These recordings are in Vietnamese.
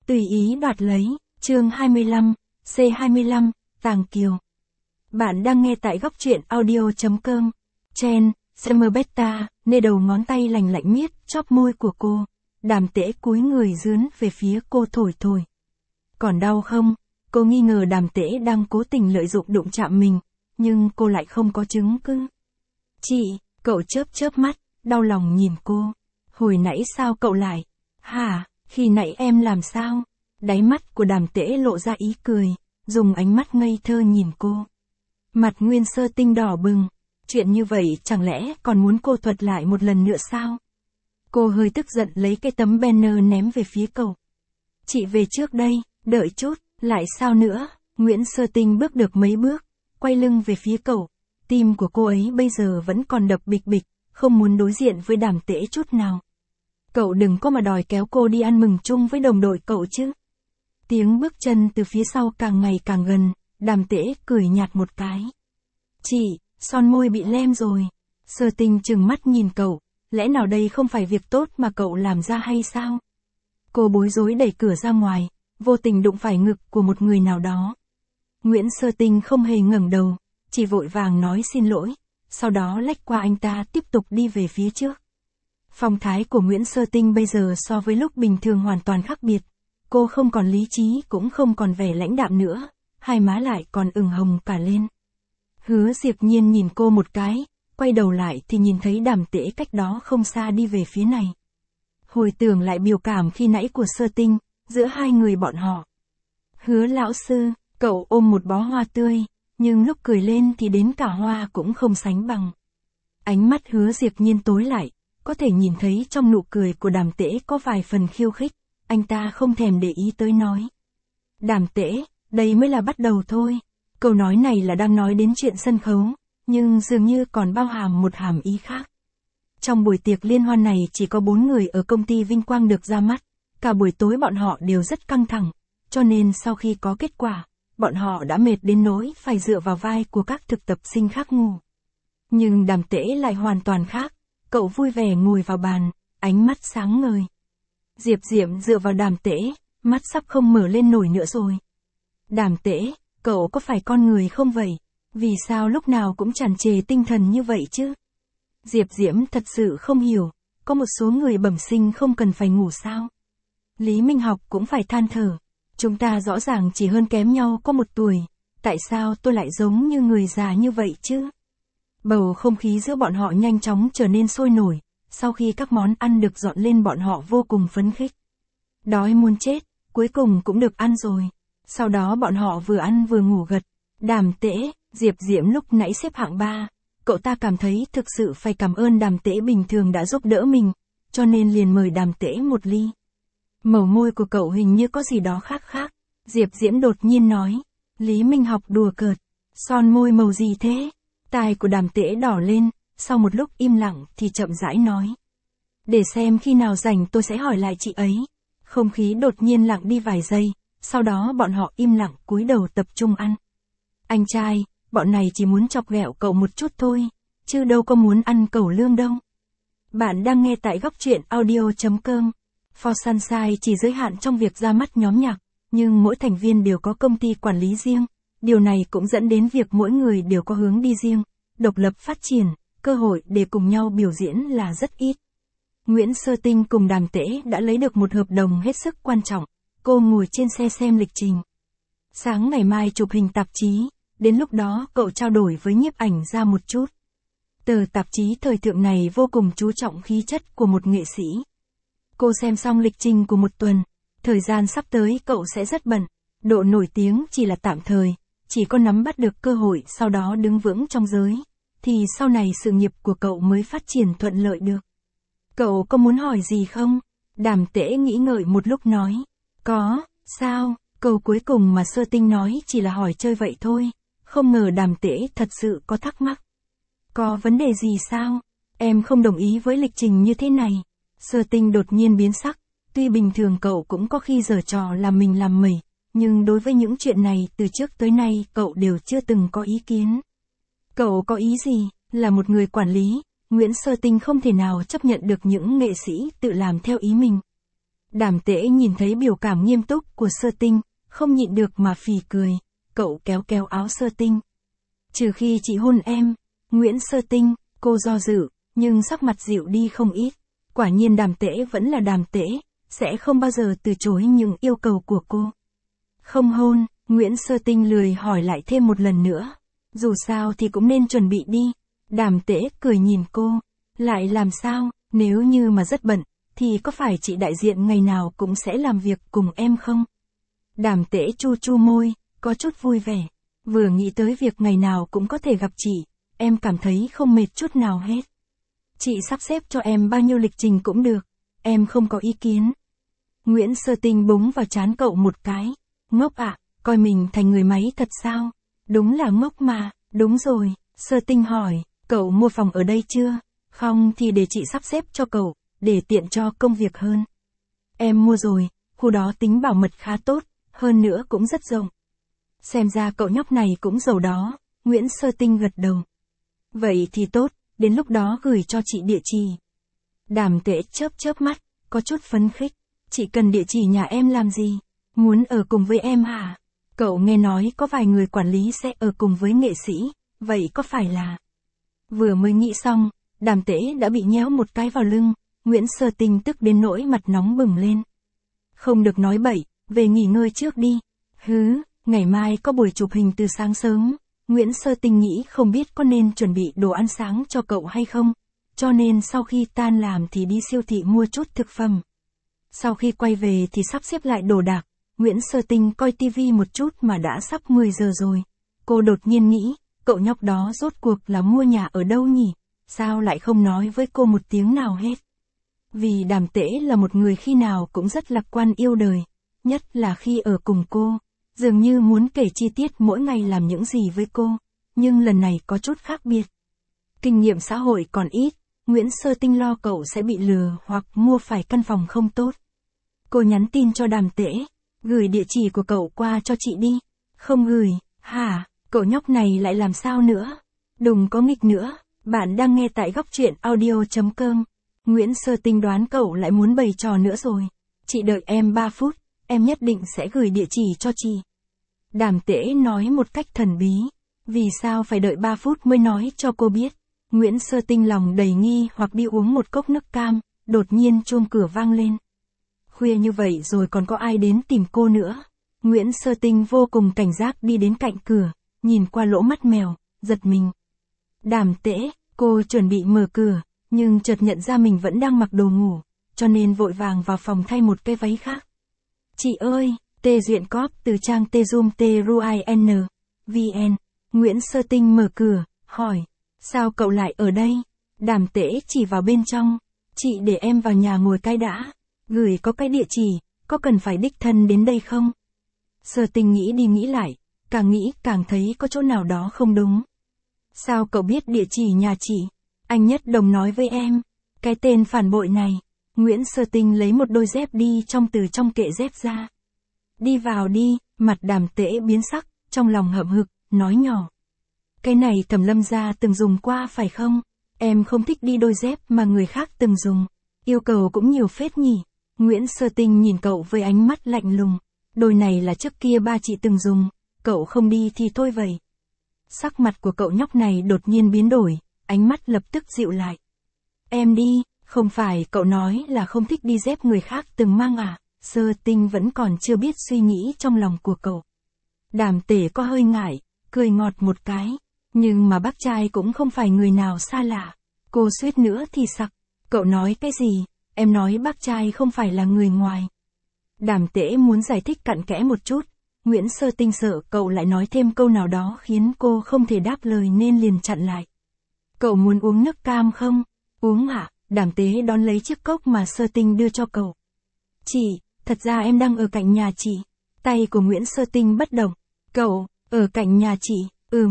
Tùy ý đoạt lấy, chương 25, C25, Tàng Kiều. Bạn đang nghe tại góc truyện audio.com. Chen, Summer Beta, nê đầu ngón tay lành lạnh miết, chóp môi của cô. Đàm Tễ cúi người dướn về phía cô thổi thổi. Còn đau không? Cô nghi ngờ Đàm Tễ đang cố tình lợi dụng đụng chạm mình, nhưng cô lại không có chứng cứ. Chị, cậu chớp mắt, đau lòng nhìn cô. Hồi nãy sao cậu lại? Hả, khi nãy em làm sao? Đáy mắt của Đàm Tễ lộ ra ý cười, dùng ánh mắt ngây thơ nhìn cô. Mặt Nguyên Sơ Tinh đỏ bừng. Chuyện như vậy chẳng lẽ còn muốn cô thuật lại một lần nữa sao? Cô hơi tức giận lấy cái tấm banner ném về phía cậu. Chị về trước đây, đợi chút, lại sao nữa? Nguyễn Sơ Tinh bước được mấy bước, quay lưng về phía cậu. Tim của cô ấy bây giờ vẫn còn đập bịch bịch, không muốn đối diện với Đàm Tễ chút nào. Cậu đừng có mà đòi kéo cô đi ăn mừng chung với đồng đội cậu chứ. Tiếng bước chân từ phía sau càng ngày càng gần, Đàm Tễ cười nhạt một cái. Chị, son môi bị lem rồi. Sơ Tinh trừng mắt nhìn cậu, lẽ nào đây không phải việc tốt mà cậu làm ra hay sao? Cô bối rối đẩy cửa ra ngoài, vô tình đụng phải ngực của một người nào đó. Nguyễn Sơ Tinh không hề ngẩng đầu, chỉ vội vàng nói xin lỗi, sau đó lách qua anh ta tiếp tục đi về phía trước. Phong thái của Nguyễn Sơ Tinh bây giờ so với lúc bình thường hoàn toàn khác biệt. Cô không còn lý trí cũng không còn vẻ lãnh đạm nữa, hai má lại còn ửng hồng cả lên. Hứa Diệp Nhiên nhìn cô một cái, quay đầu lại thì nhìn thấy Đàm Tễ cách đó không xa đi về phía này. Hồi tưởng lại biểu cảm khi nãy của Sơ Tinh, giữa hai người bọn họ. Hứa lão sư, cậu ôm một bó hoa tươi, nhưng lúc cười lên thì đến cả hoa cũng không sánh bằng. Ánh mắt Hứa Diệp Nhiên tối lại, có thể nhìn thấy trong nụ cười của Đàm Tễ có vài phần khiêu khích, anh ta không thèm để ý tới nói. Đàm Tễ, đây mới là bắt đầu thôi. Câu nói này là đang nói đến chuyện sân khấu, nhưng dường như còn bao hàm một hàm ý khác. Trong buổi tiệc liên hoan này chỉ có 4 người ở công ty Vinh Quang được ra mắt, cả buổi tối bọn họ đều rất căng thẳng, cho nên sau khi có kết quả, bọn họ đã mệt đến nỗi phải dựa vào vai của các thực tập sinh khác ngủ. Nhưng Đàm Tễ lại hoàn toàn khác, cậu vui vẻ ngồi vào bàn, ánh mắt sáng ngời. Diệp Diệm dựa vào Đàm Tễ, mắt sắp không mở lên nổi nữa rồi. Đàm Tễ, cậu có phải con người không vậy? Vì sao lúc nào cũng tràn trề tinh thần như vậy chứ? Diệp Diễm thật sự không hiểu, có một số người bẩm sinh không cần phải ngủ sao? Lý Minh Học cũng phải than thở, chúng ta rõ ràng chỉ hơn kém nhau có 1 tuổi, tại sao tôi lại giống như người già như vậy chứ? Bầu không khí giữa bọn họ nhanh chóng trở nên sôi nổi, sau khi các món ăn được dọn lên bọn họ vô cùng phấn khích. Đói muốn chết, cuối cùng cũng được ăn rồi. Sau đó bọn họ vừa ăn vừa ngủ gật. Đàm Tễ, Diệp Diễm lúc nãy xếp hạng 3, cậu ta cảm thấy thực sự phải cảm ơn Đàm Tễ bình thường đã giúp đỡ mình, cho nên liền mời Đàm Tễ một ly. Màu môi của cậu hình như có gì đó khác. Diệp Diễm đột nhiên nói. Lý Minh Học đùa cợt. Son môi màu gì thế? Tai của Đàm Tễ đỏ lên, sau một lúc im lặng thì chậm rãi nói. Để xem khi nào rảnh tôi sẽ hỏi lại chị ấy. Không khí đột nhiên lặng đi vài giây, sau đó bọn họ im lặng cúi đầu tập trung ăn. Anh trai, bọn này chỉ muốn chọc ghẹo cậu một chút thôi, chứ đâu có muốn ăn cẩu lương đâu. Bạn đang nghe tại góc truyện audio.com. For Sunshine chỉ giới hạn trong việc ra mắt nhóm nhạc, nhưng mỗi thành viên đều có công ty quản lý riêng. Điều này cũng dẫn đến việc mỗi người đều có hướng đi riêng, độc lập phát triển, cơ hội để cùng nhau biểu diễn là rất ít. Nguyễn Sơ Tinh cùng Đàm Tễ đã lấy được một hợp đồng hết sức quan trọng. Cô ngồi trên xe xem lịch trình. Sáng ngày mai chụp hình tạp chí, đến lúc đó cậu trao đổi với nhiếp ảnh ra một chút. Tờ tạp chí thời thượng này vô cùng chú trọng khí chất của một nghệ sĩ. Cô xem xong lịch trình của 1 tuần, thời gian sắp tới cậu sẽ rất bận, độ nổi tiếng chỉ là tạm thời, chỉ có nắm bắt được cơ hội sau đó đứng vững trong giới, thì sau này sự nghiệp của cậu mới phát triển thuận lợi được. Cậu có muốn hỏi gì không? Đàm Tễ nghĩ ngợi một lúc nói. Có, sao? Câu cuối cùng mà Sơ Tinh nói chỉ là hỏi chơi vậy thôi, không ngờ Đàm Tễ thật sự có thắc mắc. Có vấn đề gì sao? Em không đồng ý với lịch trình như thế này. Sơ Tinh đột nhiên biến sắc, tuy bình thường cậu cũng có khi giở trò làm mình làm mẩy, nhưng đối với những chuyện này từ trước tới nay cậu đều chưa từng có ý kiến. Cậu có ý gì? Là một người quản lý, Nguyễn Sơ Tinh không thể nào chấp nhận được những nghệ sĩ tự làm theo ý mình. Đàm Tễ nhìn thấy biểu cảm nghiêm túc của Sơ Tinh, không nhịn được mà phì cười, cậu kéo kéo áo Sơ Tinh. Trừ khi chị hôn em, Nguyễn Sơ Tinh, cô do dự, nhưng sắc mặt dịu đi không ít. Quả nhiên Đàm Tễ vẫn là Đàm Tễ, sẽ không bao giờ từ chối những yêu cầu của cô. Không hôn, Nguyễn Sơ Tinh lười hỏi lại thêm một lần nữa. Dù sao thì cũng nên chuẩn bị đi. Đàm Tễ cười nhìn cô. Lại làm sao, nếu như mà rất bận, thì có phải chị đại diện ngày nào cũng sẽ làm việc cùng em không? Đàm Tễ chu chu môi, có chút vui vẻ. Vừa nghĩ tới việc ngày nào cũng có thể gặp chị, em cảm thấy không mệt chút nào hết. Chị sắp xếp cho em bao nhiêu lịch trình cũng được, em không có ý kiến. Nguyễn Sơ Tinh búng vào trán cậu một cái. Ngốc ạ, coi mình thành người máy thật sao? Đúng là ngốc mà, đúng rồi. Sơ Tinh hỏi, cậu mua phòng ở đây chưa? Không thì để chị sắp xếp cho cậu, để tiện cho công việc hơn. Em mua rồi, khu đó tính bảo mật khá tốt, hơn nữa cũng rất rộng. Xem ra cậu nhóc này cũng giàu đó, Nguyễn Sơ Tinh gật đầu. Vậy thì tốt, đến lúc đó gửi cho chị địa chỉ. Đàm Tễ chớp mắt, có chút phấn khích. Chị cần địa chỉ nhà em làm gì? Muốn ở cùng với em hả? Cậu nghe nói có vài người quản lý sẽ ở cùng với nghệ sĩ, vậy có phải là... Vừa mới nghĩ xong, Đàm Tễ đã bị nhéo một cái vào lưng, Nguyễn Sơ Tinh tức đến nỗi mặt nóng bừng lên. Không được nói bậy, về nghỉ ngơi trước đi. Hứ, ngày mai có buổi chụp hình từ sáng sớm, Nguyễn Sơ Tinh nghĩ không biết có nên chuẩn bị đồ ăn sáng cho cậu hay không, cho nên sau khi tan làm thì đi siêu thị mua chút thực phẩm. Sau khi quay về thì sắp xếp lại đồ đạc, Nguyễn Sơ Tinh coi tivi một chút mà đã sắp 10 giờ rồi. Cô đột nhiên nghĩ, cậu nhóc đó rốt cuộc là mua nhà ở đâu nhỉ? Sao lại không nói với cô một tiếng nào hết? Vì Đàm Tễ là một người khi nào cũng rất lạc quan yêu đời, nhất là khi ở cùng cô, dường như muốn kể chi tiết mỗi ngày làm những gì với cô, nhưng lần này có chút khác biệt. Kinh nghiệm xã hội còn ít, Nguyễn Sơ Tinh lo cậu sẽ bị lừa hoặc mua phải căn phòng không tốt. Cô nhắn tin cho Đàm Tễ, gửi địa chỉ của cậu qua cho chị đi. Không gửi, hả, cậu nhóc này lại làm sao nữa? Đừng có nghịch nữa, bạn đang nghe tại góc truyện audio.com. Nguyễn Sơ Tinh đoán cậu lại muốn bày trò nữa rồi. Chị đợi em 3 phút, em nhất định sẽ gửi địa chỉ cho chị. Đàm Tễ nói một cách thần bí. Vì sao phải đợi 3 phút mới nói cho cô biết? Nguyễn Sơ Tinh lòng đầy nghi hoặc đi uống một cốc nước cam, đột nhiên chuông cửa vang lên. Khuya như vậy rồi còn có ai đến tìm cô nữa? Nguyễn Sơ Tinh vô cùng cảnh giác đi đến cạnh cửa, nhìn qua lỗ mắt mèo, giật mình. Đàm Tễ, cô chuẩn bị mở cửa, nhưng chợt nhận ra mình vẫn đang mặc đồ ngủ, cho nên vội vàng vào phòng thay một cái váy khác. Chị ơi, Tê Duyện Cóp từ trang tzoom.truin vn. Nguyễn Sơ Tinh mở cửa, hỏi, sao cậu lại ở đây? Đàm Tễ chỉ vào bên trong, chị để em vào nhà ngồi cái đã, gửi có cái địa chỉ, có cần phải đích thân đến đây không? Sơ Tinh nghĩ đi nghĩ lại, càng nghĩ càng thấy có chỗ nào đó không đúng. Sao cậu biết địa chỉ nhà chị? Anh Nhất Đồng nói với em. Cái tên phản bội này. Nguyễn Sơ Tinh lấy một đôi dép đi từ trong kệ dép ra. Đi vào đi, mặt Đàm Tễ biến sắc, trong lòng hậm hực, nói nhỏ. Cái này Thẩm Lâm gia từng dùng qua phải không? Em không thích đi đôi dép mà người khác từng dùng. Yêu cầu cũng nhiều phết nhỉ. Nguyễn Sơ Tinh nhìn cậu với ánh mắt lạnh lùng. Đôi này là trước kia ba chị từng dùng, cậu không đi thì thôi vậy. Sắc mặt của cậu nhóc này đột nhiên biến đổi, ánh mắt lập tức dịu lại. Em đi, không phải cậu nói là không thích đi dép người khác từng mang à? Sơ Tinh vẫn còn chưa biết suy nghĩ trong lòng của cậu. Đàm Tể có hơi ngại, cười ngọt một cái. Nhưng mà bác trai cũng không phải người nào xa lạ. Cô suýt nữa thì sặc. Cậu nói cái gì? Em nói bác trai không phải là người ngoài. Đàm Tễ muốn giải thích cặn kẽ một chút. Nguyễn Sơ Tinh sợ cậu lại nói thêm câu nào đó khiến cô không thể đáp lời nên liền chặn lại. Cậu muốn uống nước cam không? Uống ạ. Đàm Tễ đón lấy chiếc cốc mà Sơ Tinh đưa cho cậu. Chị, thật ra em đang ở cạnh nhà chị. Tay của Nguyễn Sơ Tinh bất động. Cậu, ở cạnh nhà chị,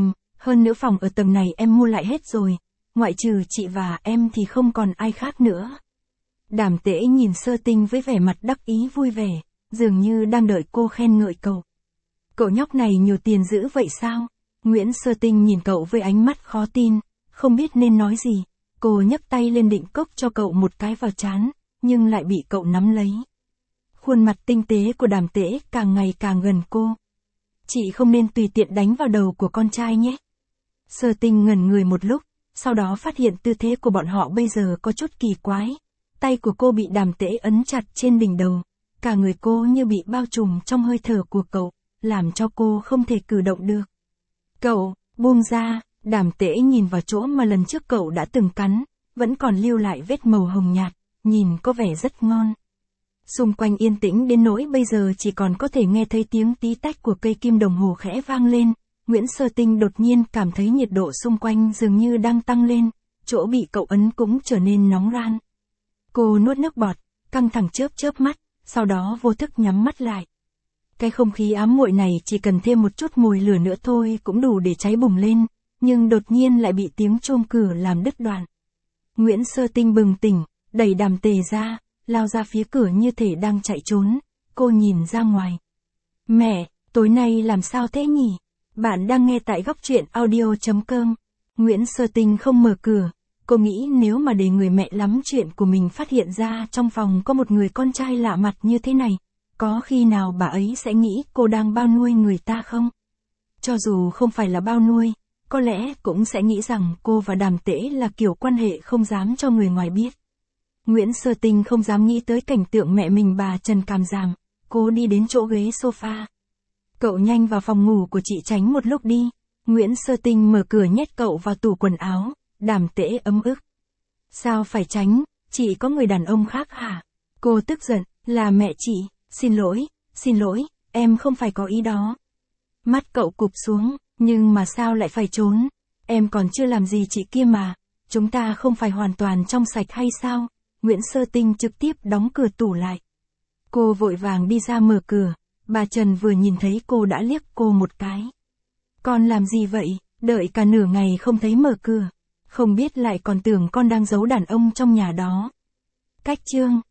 hơn nữa phòng ở tầng này em mua lại hết rồi. Ngoại trừ chị và em thì không còn ai khác nữa. Đàm Tễ nhìn Sơ Tinh với vẻ mặt đắc ý vui vẻ, dường như đang đợi cô khen ngợi cậu. Cậu nhóc này nhiều tiền dữ vậy sao? Nguyễn Sơ Tinh nhìn cậu với ánh mắt khó tin, không biết nên nói gì. Cô nhấc tay lên định cốc cho cậu một cái vào trán, nhưng lại bị cậu nắm lấy. Khuôn mặt tinh tế của Đàm Tễ càng ngày càng gần cô. Chị không nên tùy tiện đánh vào đầu của con trai nhé. Sơ Tinh ngẩn người một lúc, sau đó phát hiện tư thế của bọn họ bây giờ có chút kỳ quái. Tay của cô bị Đàm Tễ ấn chặt trên đỉnh đầu, cả người cô như bị bao trùm trong hơi thở của cậu, làm cho cô không thể cử động được. Cậu, buông ra, Đàm Tễ nhìn vào chỗ mà lần trước cậu đã từng cắn, vẫn còn lưu lại vết màu hồng nhạt, nhìn có vẻ rất ngon. Xung quanh yên tĩnh đến nỗi bây giờ chỉ còn có thể nghe thấy tiếng tí tách của cây kim đồng hồ khẽ vang lên. Nguyễn Sơ Tinh đột nhiên cảm thấy nhiệt độ xung quanh dường như đang tăng lên, chỗ bị cậu ấn cũng trở nên nóng ran. Cô nuốt nước bọt, căng thẳng chớp mắt, sau đó vô thức nhắm mắt lại. Cái không khí ám muội này chỉ cần thêm một chút mồi lửa nữa thôi cũng đủ để cháy bùng lên, nhưng đột nhiên lại bị tiếng chuông cửa làm đứt đoạn. Nguyễn Sơ Tinh bừng tỉnh, đẩy Đàm Tề ra, lao ra phía cửa như thể đang chạy trốn. Cô nhìn ra ngoài. Mẹ, tối nay làm sao thế nhỉ? Bạn đang nghe tại góc truyện audio.com. Nguyễn Sơ Tinh không mở cửa. Cô nghĩ nếu mà để người mẹ lắm chuyện của mình phát hiện ra trong phòng có một người con trai lạ mặt như thế này, có khi nào bà ấy sẽ nghĩ cô đang bao nuôi người ta không? Cho dù không phải là bao nuôi, có lẽ cũng sẽ nghĩ rằng cô và Đàm Tễ là kiểu quan hệ không dám cho người ngoài biết. Nguyễn Sơ Tinh không dám nghĩ tới cảnh tượng mẹ mình bà Trần Càm Giảm. Cô đi đến chỗ ghế sofa. Cậu nhanh vào phòng ngủ của chị tránh một lúc đi. Nguyễn Sơ Tinh mở cửa nhét cậu vào tủ quần áo. Đàm Tễ ấm ức. Sao phải tránh, chị có người đàn ông khác hả? Cô tức giận, là mẹ chị, xin lỗi, em không phải có ý đó. Mắt cậu cụp xuống, nhưng mà sao lại phải trốn? Em còn chưa làm gì chị kia mà, chúng ta không phải hoàn toàn trong sạch hay sao? Nguyễn Sơ Tinh trực tiếp đóng cửa tủ lại. Cô vội vàng đi ra mở cửa, bà Trần vừa nhìn thấy cô đã liếc cô một cái. Con làm gì vậy, đợi cả nửa ngày không thấy mở cửa, không biết lại còn tưởng con đang giấu đàn ông trong nhà đó. Cách chương